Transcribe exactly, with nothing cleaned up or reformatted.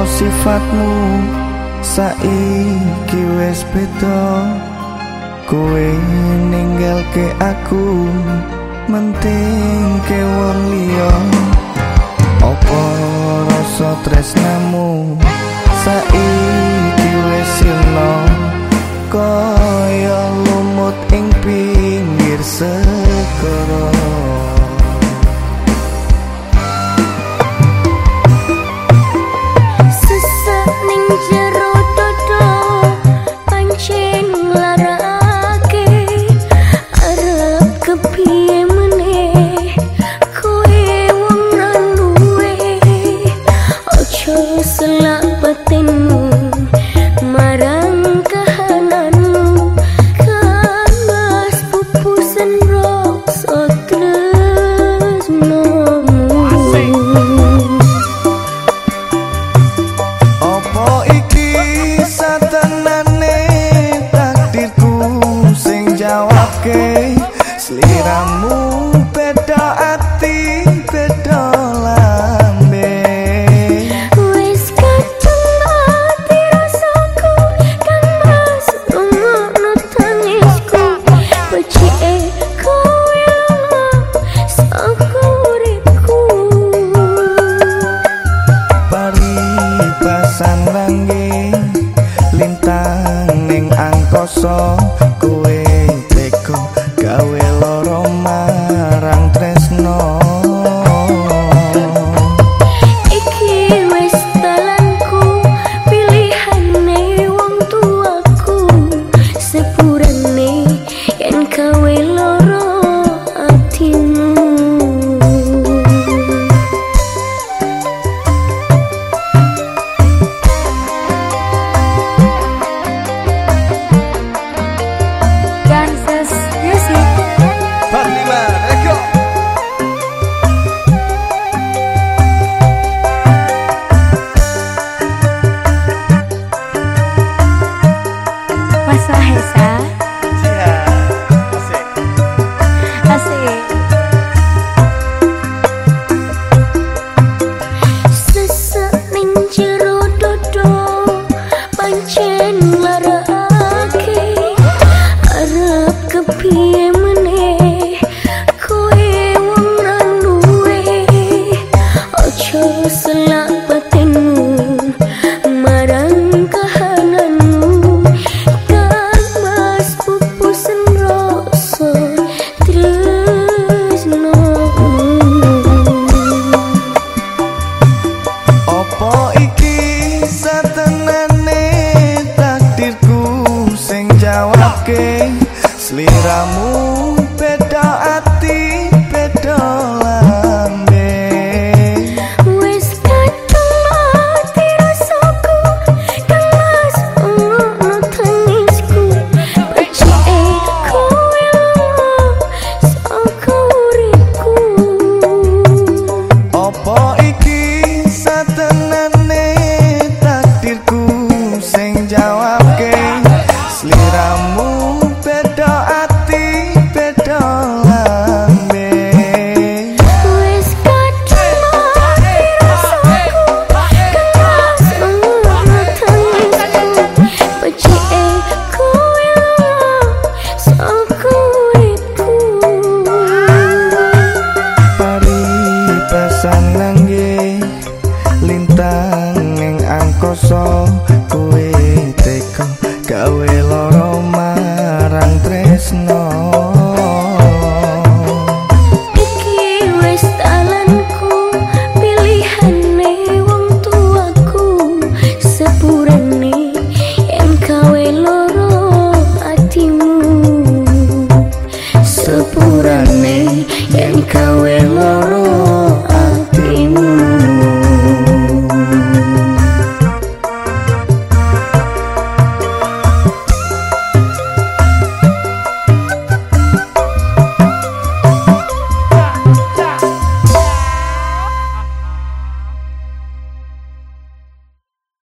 sifatmu saiki wis beda. Kowe ninggalke aku menting ke wong liya. Apa rasa tresnamu saiki wis sirna kaya lumut ing pinggir segara. Sliramu beda ati beda lambe. Wis kadung ati rasaku kang mas rungokno tangisku. Becike kowe saka uripku. Paribasan langit lintang ning angkasa. Kowe teko gawe loro marang tresno. Iki wis dalanku, pilihane wong tuaku. Sepurane yen gawe loro atimu. Sliramu beda ati beda lambe. Wis kadung ati rasaku kang mas rungokno tangisku. Becike kowe saka uripku. Apa iki satenane takdirku sing jawabke. Sliramu beda ati beda lambe. Wis kadung ati rasaku kang mas rungokno tangisku. Becike kowe saka uripku. Paribasan langit lintang ning angkasa. Kowe teko gawe